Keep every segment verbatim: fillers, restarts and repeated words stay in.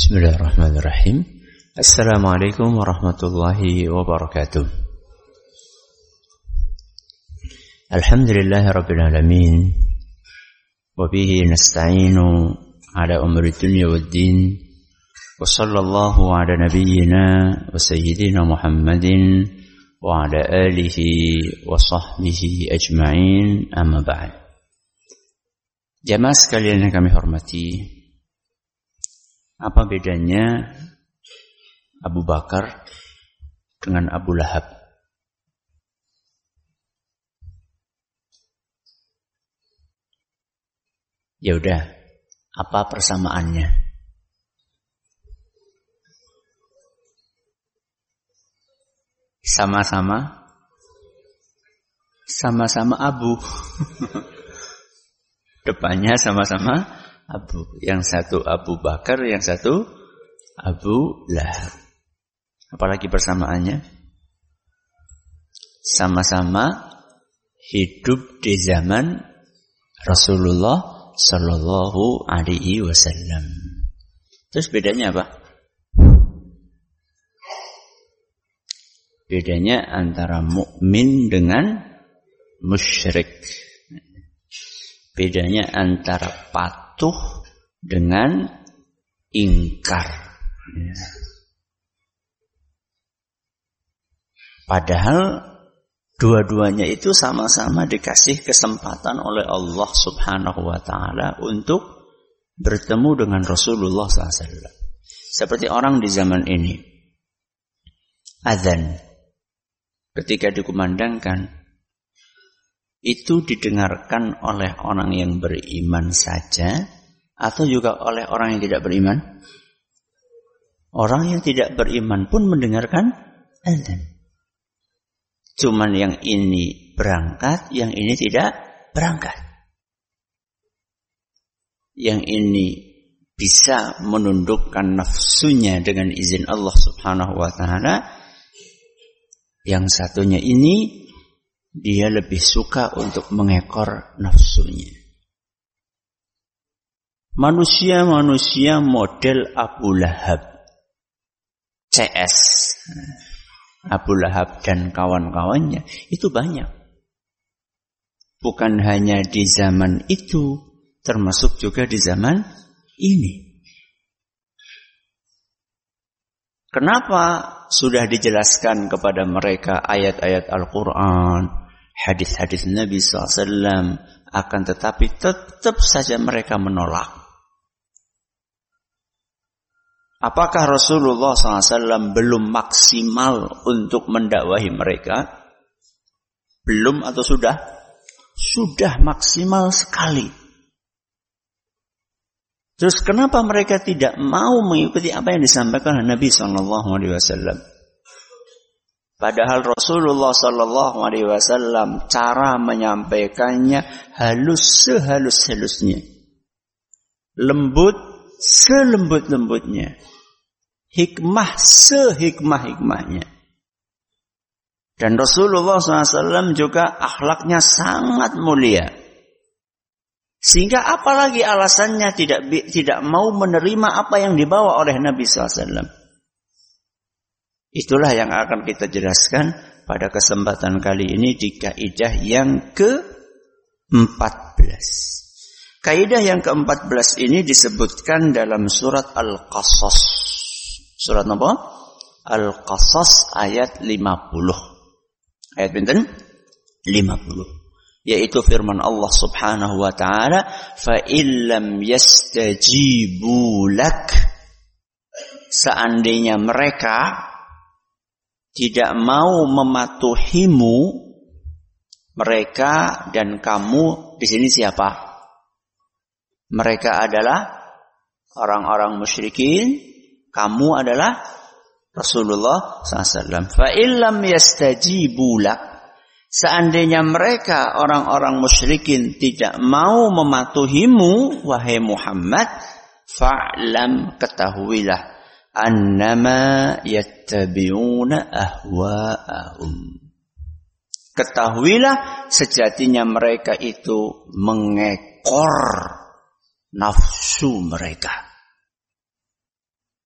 Bismillahirrahmanirrahim. Assalamualaikum warahmatullahi wabarakatuh. Alhamdulillahi rabbil alamin. Wa bihi nasta'inu ala umri dunya waddin. Wa sallallahu ala nabiyyina wa sayyidina Muhammadin wa ala alihi wa sahbihi ajma'in, amma ba'd. Jamaah sekalian yang kami hormati, apa bedanya Abu Bakar dengan Abu Lahab? Ya udah, apa persamaannya? Sama-sama sama-sama Abu. Depannya sama-sama Abu. Yang satu Abu Bakar, yang satu Abu Lahab. Apalagi persamaannya? Sama-sama hidup di zaman Rasulullah Sallallahu Alaihi Wasallam. Terus bedanya apa? Bedanya antara mukmin dengan musyrik. Bedanya antara patuh dengan ingkar. Padahal dua-duanya itu sama-sama dikasih kesempatan oleh Allah Subhanahu wa Ta'ala untuk bertemu dengan Rasulullah shallallahu alaihi wasallam. Seperti orang di zaman ini, azan ketika dikumandangkan itu didengarkan oleh orang yang beriman saja atau juga oleh orang yang tidak beriman? Orang yang tidak beriman pun mendengarkan azan. Cuman yang ini berangkat, yang ini tidak berangkat. Yang ini bisa menundukkan nafsunya dengan izin Allah Subhanahu wa Ta'ala. Yang satunya ini dia lebih suka untuk mengekor nafsunya. Manusia-manusia model Abu Lahab, C S, Abu Lahab dan kawan-kawannya itu banyak. Bukan hanya di zaman itu, termasuk juga di zaman ini. Kenapa sudah dijelaskan kepada mereka ayat-ayat Al-Quran, hadis-hadis Nabi shallallahu alaihi wasallam, akan tetapi tetap saja mereka menolak? Apakah Rasulullah shallallahu alaihi wasallam belum maksimal untuk mendakwahi mereka? Belum atau sudah? Sudah maksimal sekali. Terus kenapa mereka tidak mau mengikuti apa yang disampaikan oleh Nabi shallallahu alaihi wasallam? Padahal Rasulullah Sallallahu Alaihi Wasallam cara menyampaikannya halus sehalus-halusnya, lembut selembut-lembutnya, hikmah sehikmah-hikmahnya. Dan Rasulullah Sallallahu Alaihi Wasallam juga akhlaknya sangat mulia. Sehingga apalagi alasannya tidak tidak mau menerima apa yang dibawa oleh Nabi Sallallahu Alaihi Wasallam. Itulah yang akan kita jelaskan pada kesempatan kali ini di kaidah yang ke empat belas. Kaidah yang ke empat belas ini disebutkan dalam surat Al-Qasas. Surat apa? Al-Qasas ayat lima puluh. Ayat pinten? lima puluh. Yaitu firman Allah Subhanahu wa Ta'ala, "Fa illam yastajibu lak." Seandainya mereka tidak mau mematuhimu, mereka dan kamu di sini siapa? Mereka adalah orang-orang musyrikin, kamu adalah Rasulullah shallallahu alaihi wasallam. Fa illam yastajibu lak. Seandainya mereka orang-orang musyrikin tidak mau mematuhimu, wahai Muhammad, fa'lam, ketahuilah, annama yattabi'una ahwa'ahum. Ketahuilah sejatinya mereka itu mengekor nafsu mereka.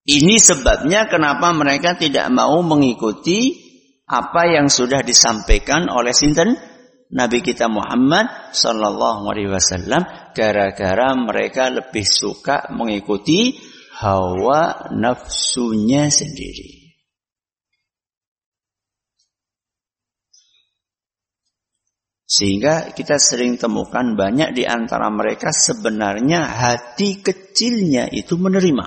Ini sebabnya kenapa mereka tidak mau mengikuti apa yang sudah disampaikan oleh sinten Nabi kita Muhammad sallallahu alaihi wasallam, gara-gara mereka lebih suka mengikuti hawa nafsunya sendiri. Sehingga kita sering temukan banyak di antara mereka sebenarnya hati kecilnya itu menerima.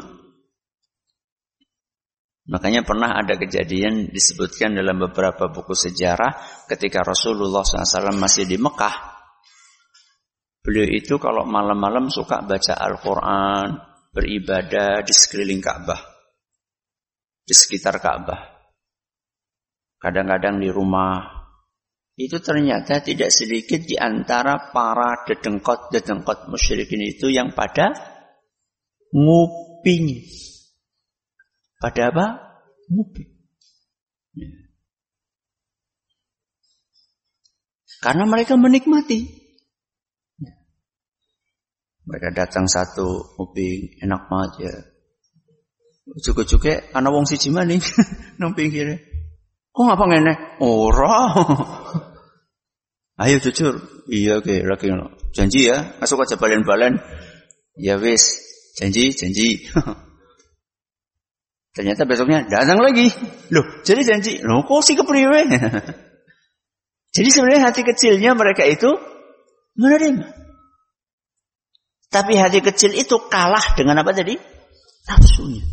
Makanya pernah ada kejadian disebutkan dalam beberapa buku sejarah ketika Rasulullah shallallahu alaihi wasallam masih di Mekah. Beliau itu kalau malam-malam suka baca Al-Quran, beribadah di sekeliling Ka'bah, di sekitar Ka'bah. Kadang-kadang di rumah. Itu ternyata tidak sedikit di antara para dedengkot-dedengkot musyrikin itu yang pada nguping. Pada apa? Nguping. Ya. Karena mereka menikmati. Ya. Mereka datang satu nguping, enak banget ya. Cukup-cukup ana wong siji maning nang pinggire. Kok ngapa ngene? Ora. Ayo jujur. Iya ke, lagi janji ya. Masuk aja balen-balen. Ya wis, janji, janji. Ternyata besoknya datang lagi. Loh, jadi janji. Loh, kok sih kepriwe? Jadi sebenarnya hati kecilnya mereka itu menerima. Tapi hati kecil itu kalah dengan apa tadi? Nafsunya.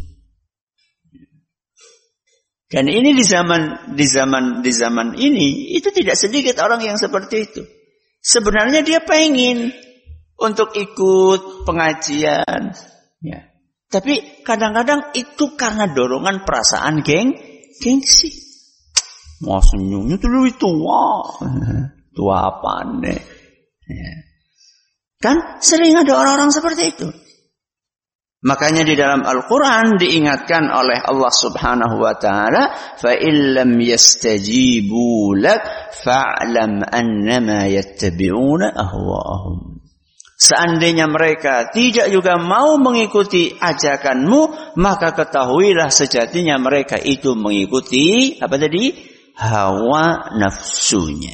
Dan ini di zaman di zaman di zaman ini itu tidak sedikit orang yang seperti itu. Sebenarnya dia pengen untuk ikut pengajian, ya. Tapi kadang-kadang itu karena dorongan perasaan geng, gengsi. Mau senyumnya tuh lebih tua, tua apa nih? Ya. Kan sering ada orang-orang seperti itu. Makanya di dalam Al-Quran diingatkan oleh Allah subhanahu wa ta'ala, فَإِن لَمْ يَسْتَجِيبُوا لَكَ فَاعْلَمْ أَنَّمَا يَتَّبِعُونَ أَهْوَاءَهُمْ. Seandainya mereka tidak juga mau mengikuti ajakanmu, maka ketahuilah sejatinya mereka itu mengikuti apa tadi? Hawa nafsunya.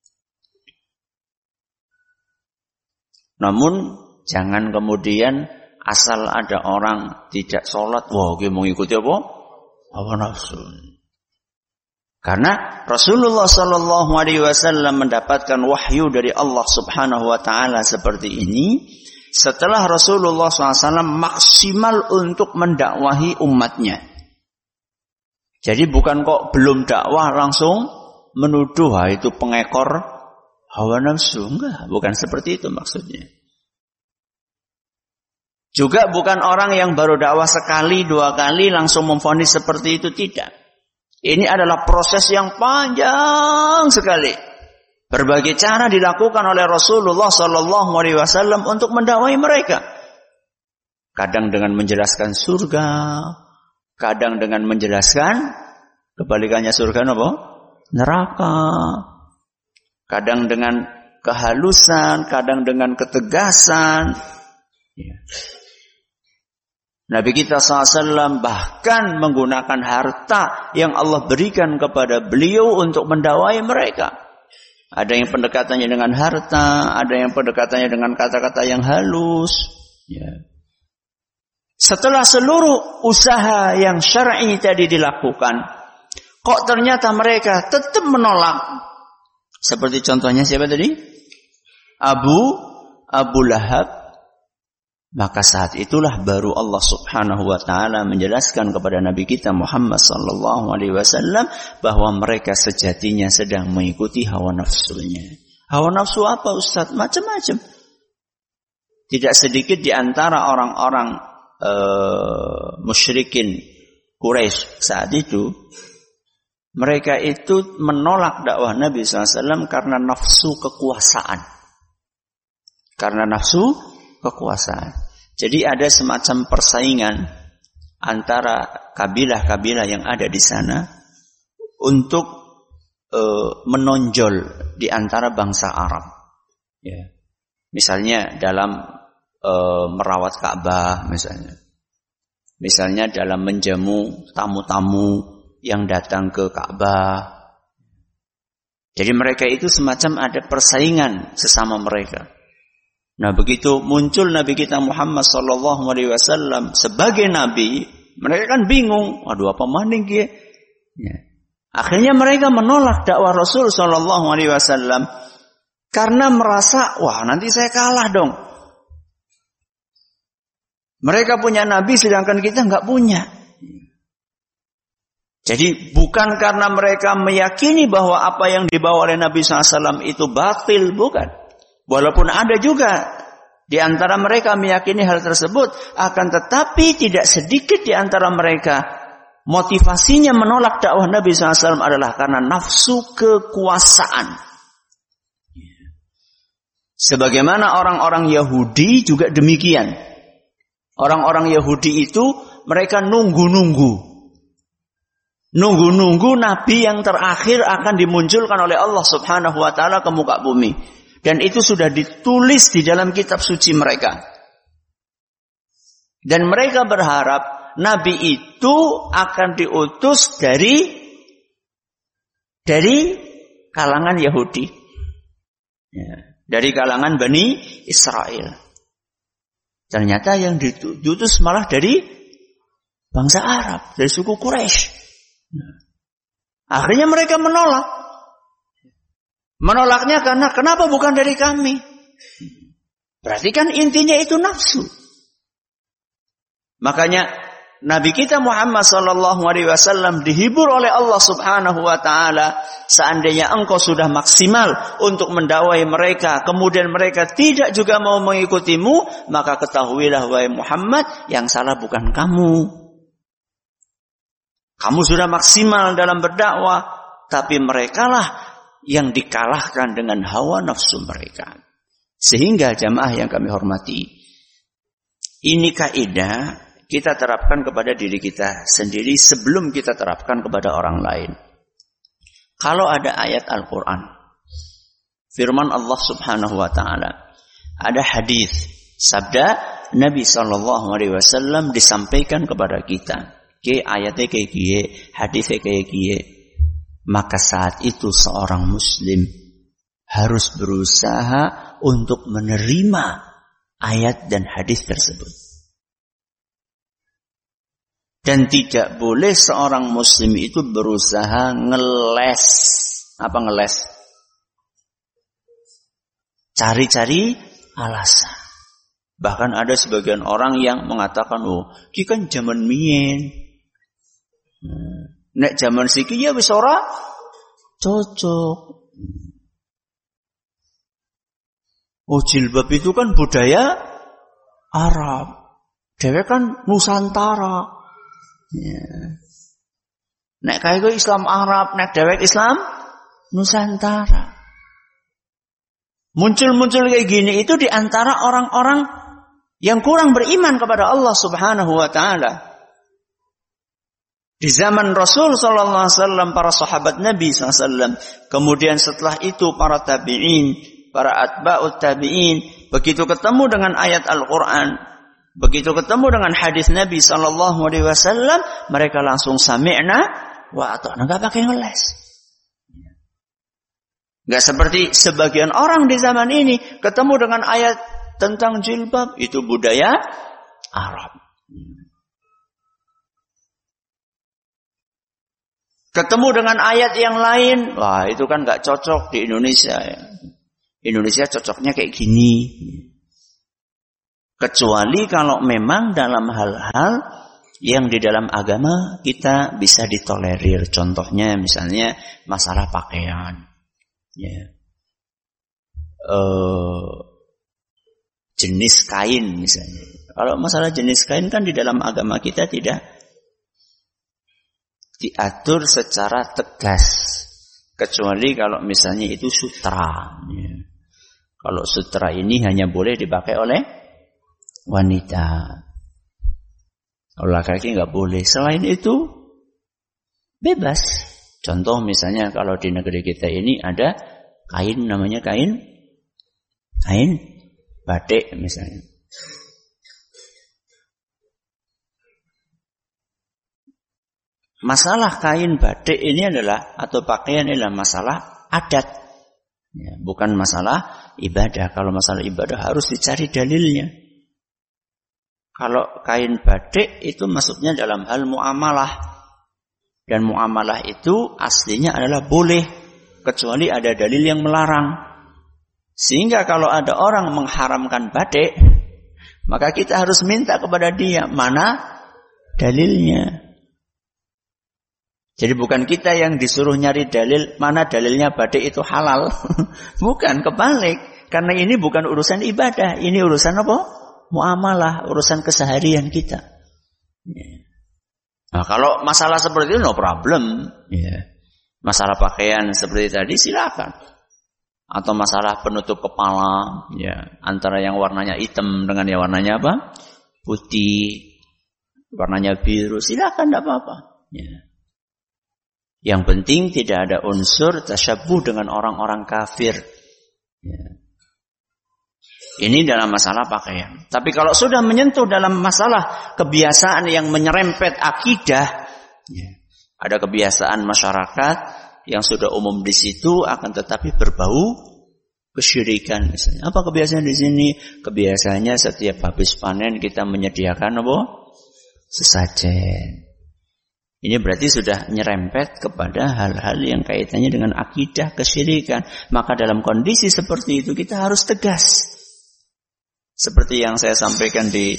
Namun jangan kemudian asal ada orang tidak sholat, wah dia mengikuti apa? Hawa nafsu. Karena Rasulullah Sallallahu Alaihi Wasallam mendapatkan wahyu dari Allah Subhanahu Wa Taala seperti ini. Setelah Rasulullah Sallallahu Alaihi Wasallam maksimal untuk mendakwahi umatnya. Jadi bukan kok belum dakwah langsung menuduh ha, itu pengekor hawa nafsu. Enggak, bukan seperti itu maksudnya. Juga bukan orang yang baru dakwah sekali, dua kali langsung memvonis seperti itu, tidak. Ini adalah proses yang panjang sekali. Berbagai cara dilakukan oleh Rasulullah Sallallahu Alaihi Wasallam untuk mendakwahi mereka. Kadang dengan menjelaskan surga, kadang dengan menjelaskan kebalikannya surga apa? Neraka. Kadang dengan kehalusan, kadang dengan ketegasan. Ya. Nabi kita shallallahu alaihi wasallam bahkan menggunakan harta yang Allah berikan kepada beliau untuk mendakwahi mereka. Ada yang pendekatannya dengan harta, ada yang pendekatannya dengan kata-kata yang halus. Ya. Setelah seluruh usaha yang syar'i tadi dilakukan, kok ternyata mereka tetap menolak. Seperti contohnya siapa tadi? Abu Abu Lahab. Maka saat itulah baru Allah Subhanahu wa taala menjelaskan kepada Nabi kita Muhammad sallallahu alaihi wasallam bahwa mereka sejatinya sedang mengikuti hawa nafsunya. Hawa nafsu apa Ustaz? Macam-macam. Tidak sedikit di antara orang-orang uh, musyrikin Quraisy saat itu, mereka itu menolak dakwah Nabi sallallahu alaihi wasallam karena nafsu kekuasaan. Karena nafsu kekuasaan. Jadi ada semacam persaingan antara kabilah-kabilah yang ada di sana untuk e, menonjol di antara bangsa Arab. Ya. Misalnya dalam e, merawat Ka'bah misalnya. Misalnya dalam menjamu tamu-tamu yang datang ke Ka'bah. Jadi mereka itu semacam ada persaingan sesama mereka. Nah, begitu muncul Nabi kita Muhammad sallallahu alaihi wasallam sebagai nabi, mereka kan bingung, aduh apa maning ki? Ya. Akhirnya mereka menolak dakwah Rasul sallallahu alaihi wasallam karena merasa, wah nanti saya kalah dong. Mereka punya nabi sedangkan kita enggak punya. Jadi bukan karena mereka meyakini bahwa apa yang dibawa oleh Nabi shallallahu alaihi wasallam itu batil, bukan. Walaupun ada juga di antara mereka meyakini hal tersebut, akan tetapi tidak sedikit di antara mereka motivasinya menolak dakwah Nabi shallallahu alaihi wasallam adalah karena nafsu kekuasaan. Sebagaimana orang-orang Yahudi juga demikian. Orang-orang Yahudi itu mereka nunggu-nunggu. Nunggu-nunggu Nabi yang terakhir akan dimunculkan oleh Allah subhanahu wa ta'ala ke muka bumi. Dan itu sudah ditulis di dalam kitab suci mereka. Dan mereka berharap Nabi itu akan diutus dari dari kalangan Yahudi. Ya, dari kalangan Bani Israel. Ternyata yang diutus malah dari bangsa Arab, dari suku Quraisy. Akhirnya mereka menolak. Menolaknya karena kenapa bukan dari kami? Berarti kan intinya itu nafsu. Makanya Nabi kita Muhammad sallallahu alaihi wasallam dihibur oleh Allah Subhanahu wa taala, seandainya engkau sudah maksimal untuk mendakwai mereka, kemudian mereka tidak juga mau mengikutimu, maka ketahuilah wahai Muhammad, yang salah bukan kamu. Kamu sudah maksimal dalam berdakwah, tapi merekalah yang dikalahkan dengan hawa nafsu mereka. Sehingga jamaah yang kami hormati, ini kaidah kita terapkan kepada diri kita sendiri sebelum kita terapkan kepada orang lain. Kalau ada ayat Al-Quran, firman Allah subhanahu wa ta'ala, ada hadis, sabda Nabi sallallahu alaihi wasallam disampaikan kepada kita, ke ayatnya kayak gini, hadisnya kayak gini, maka saat itu seorang muslim harus berusaha untuk menerima ayat dan hadis tersebut. Dan tidak boleh seorang muslim itu berusaha ngeles. Apa ngeles? Cari-cari alasan. Bahkan ada sebagian orang yang mengatakan, oh, ini kan zaman mien. Nek zaman siki ya wis ora cocok. Oh, jilbab itu kan budaya Arab. Dewe kan Nusantara. Ya. Nek kaya gue Islam Arab, nek dewek Islam Nusantara. Muncul-muncul kayak gini itu di antara orang-orang yang kurang beriman kepada Allah Subhanahu wa taala. Di zaman Rasul sallallahu alaihi wasallam, para sahabat Nabi sallallahu alaihi wasallam, kemudian setelah itu para tabi'in, para atba'ut tabi'in, begitu ketemu dengan ayat Al-Qur'an, begitu ketemu dengan hadis Nabi sallallahu alaihi wasallam, mereka langsung sami'na wa ata'na, enggak pakai ngeles. Enggak seperti sebagian orang di zaman ini ketemu dengan ayat tentang jilbab, itu budaya Arab. Ketemu dengan ayat yang lain, wah itu kan enggak cocok di Indonesia ya. Indonesia cocoknya kayak gini. Kecuali kalau memang dalam hal-hal yang di dalam agama kita bisa ditolerir. Contohnya misalnya masalah pakaian. Ya. Uh, jenis kain misalnya. Kalau masalah jenis kain kan di dalam agama kita tidak diatur secara tegas. Kecuali kalau misalnya itu sutra. Ya. Kalau sutra ini hanya boleh dipakai oleh wanita. Kalau laki-laki nggak boleh. Selain itu bebas. Contoh misalnya kalau di negeri kita ini ada kain namanya kain kain batik misalnya. Masalah kain batik ini adalah atau pakaian ini adalah masalah adat, ya, bukan masalah ibadah. Kalau masalah ibadah harus dicari dalilnya. Kalau kain batik itu masuknya dalam hal muamalah, dan muamalah itu aslinya adalah boleh kecuali ada dalil yang melarang. Sehingga kalau ada orang mengharamkan batik, maka kita harus minta kepada dia mana dalilnya. Jadi bukan kita yang disuruh nyari dalil, mana dalilnya batik itu halal. Bukan, kebalik. Karena ini bukan urusan ibadah. Ini urusan apa? Muamalah, urusan keseharian kita. Nah, kalau masalah seperti itu, no problem. Masalah pakaian seperti tadi, silakan. Atau masalah penutup kepala, ya, antara yang warnanya hitam dengan yang warnanya apa? Putih, warnanya biru, silakan, tidak apa-apa. Ya. Yang penting tidak ada unsur tasyabuh dengan orang-orang kafir. Ya. Ini dalam masalah pakaian. Tapi kalau sudah menyentuh dalam masalah kebiasaan yang menyerempet akidah, ya, ada kebiasaan masyarakat yang sudah umum di situ akan tetapi berbau kesyirikan misalnya. Apa kebiasaan di sini? Kebiasaannya setiap habis panen kita menyediakan apa? Sesajen. Ini berarti sudah nyerempet kepada hal-hal yang kaitannya dengan akidah kesyirikan. Maka dalam kondisi seperti itu kita harus tegas. Seperti yang saya sampaikan di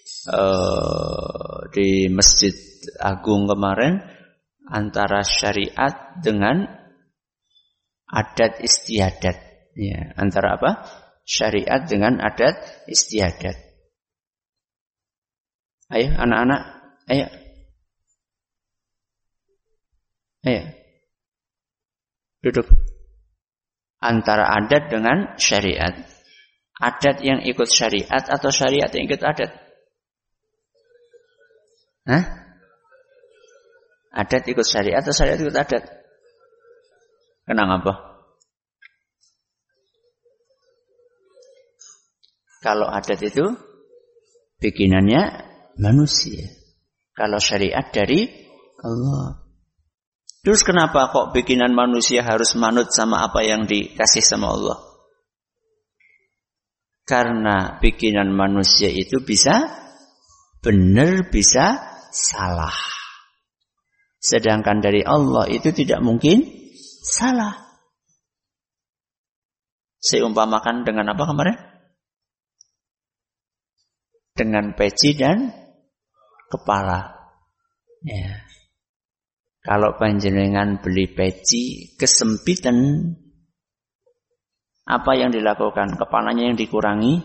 uh, di Masjid Agung kemarin, antara syariat dengan adat istiadat. Ya, antara apa? Syariat dengan adat istiadat. Ayo anak-anak, ayo. Ayo, duduk. Antara adat dengan syariat. Adat yang ikut syariat atau syariat yang ikut adat? Hah? Adat ikut syariat atau syariat ikut adat? Kenapa? Kalau adat itu bikinannya manusia. Kalau syariat dari Allah. Terus kenapa kok bikinan manusia harus manut sama apa yang dikasih sama Allah? Karena bikinan manusia itu bisa benar, bisa salah. Sedangkan dari Allah itu tidak mungkin salah. Saya umpamakan dengan apa kemarin? Dengan peci dan kepala. Ya. Kalau panjenengan beli peci kesempitan, apa yang dilakukan? Kepalanya yang dikurangi?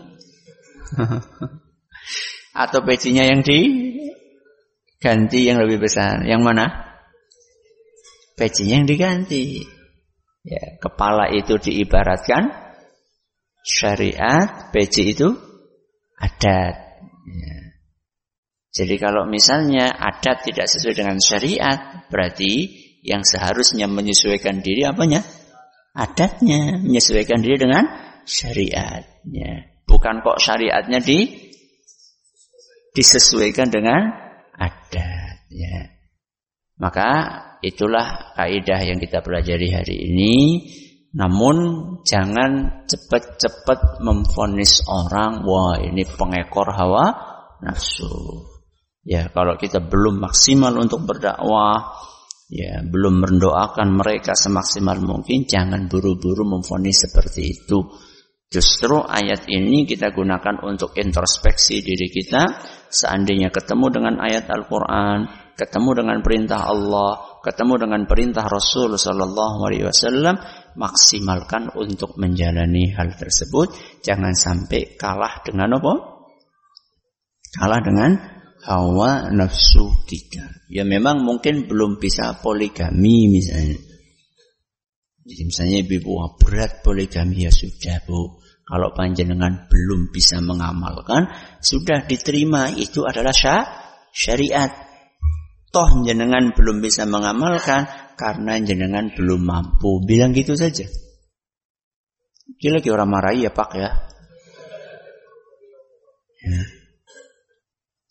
Atau pecinya yang diganti yang lebih besar? Yang mana? Pecinya yang diganti. Ya, kepala itu diibaratkan syariat, peci itu adat. Ya. Jadi kalau misalnya adat tidak sesuai dengan syariat, berarti yang seharusnya menyesuaikan diri apanya? Adatnya, menyesuaikan diri dengan syariatnya. Bukan kok syariatnya di disesuaikan dengan adatnya. Maka itulah kaidah yang kita pelajari hari ini. Namun jangan cepat-cepat memvonis orang, wah ini pengekor hawa nafsu. Ya, kalau kita belum maksimal untuk berdakwah, ya, belum mendoakan mereka semaksimal mungkin, jangan buru-buru memvonis seperti itu. Justru ayat ini kita gunakan untuk introspeksi diri kita. Seandainya ketemu dengan ayat Al-Quran, ketemu dengan perintah Allah, ketemu dengan perintah Rasul Sallallahu Alaihi Wasallam, maksimalkan untuk menjalani hal tersebut. Jangan sampai kalah dengan apa? Kalah dengan hawa nafsu kita. Ya memang mungkin belum bisa poligami misalnya. Jadi misalnya ibu, wah berat poligami, ya sudah bu. Kalau panjenengan belum bisa mengamalkan, sudah diterima, itu adalah syariat. Toh jenengan belum bisa mengamalkan karena jenengan belum mampu. Bilang gitu saja. Dia lagi orang marahi ya pak ya. Ya.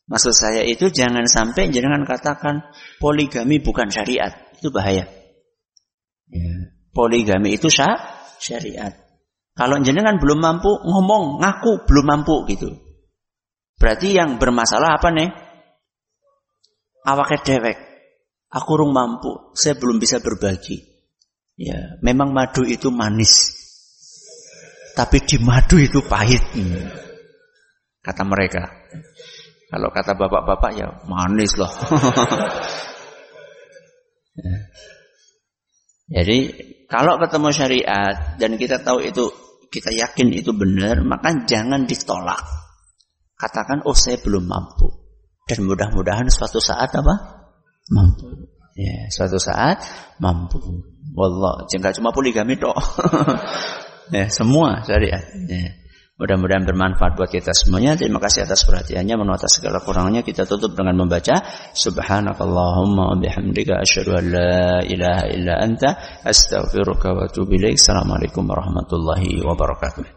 Maksud saya itu jangan sampai jangan katakan poligami bukan syariat. Itu bahaya. Ya. Poligami itu syah, syariat. Kalau jenengan belum mampu, ngomong, ngaku belum mampu gitu. Berarti yang bermasalah apa nih? Awake dewek. Aku rung mampu, saya belum bisa berbagi. Ya, memang madu itu manis. Tapi di madu itu pahit. Kata mereka. Kalau kata bapak-bapak ya manis loh. Ya. Jadi kalau ketemu syariat dan kita tahu itu, kita yakin itu benar, maka jangan ditolak. Katakan, oh saya belum mampu. Dan mudah-mudahan suatu saat apa? Mampu. Ya, suatu saat mampu. Wallah, jangan cuma poligami toh. Ya, semua syariat. Ya. Mudah-mudahan bermanfaat buat kita semuanya. Terima kasih atas perhatiannya. Menurut atas segala kurangnya kita tutup dengan membaca Subhanakallahumma wa bihamdika asyhadu an la ilaha illa anta astaghfiruka wa atubu ilaik. Assalamualaikum warahmatullahi wabarakatuh.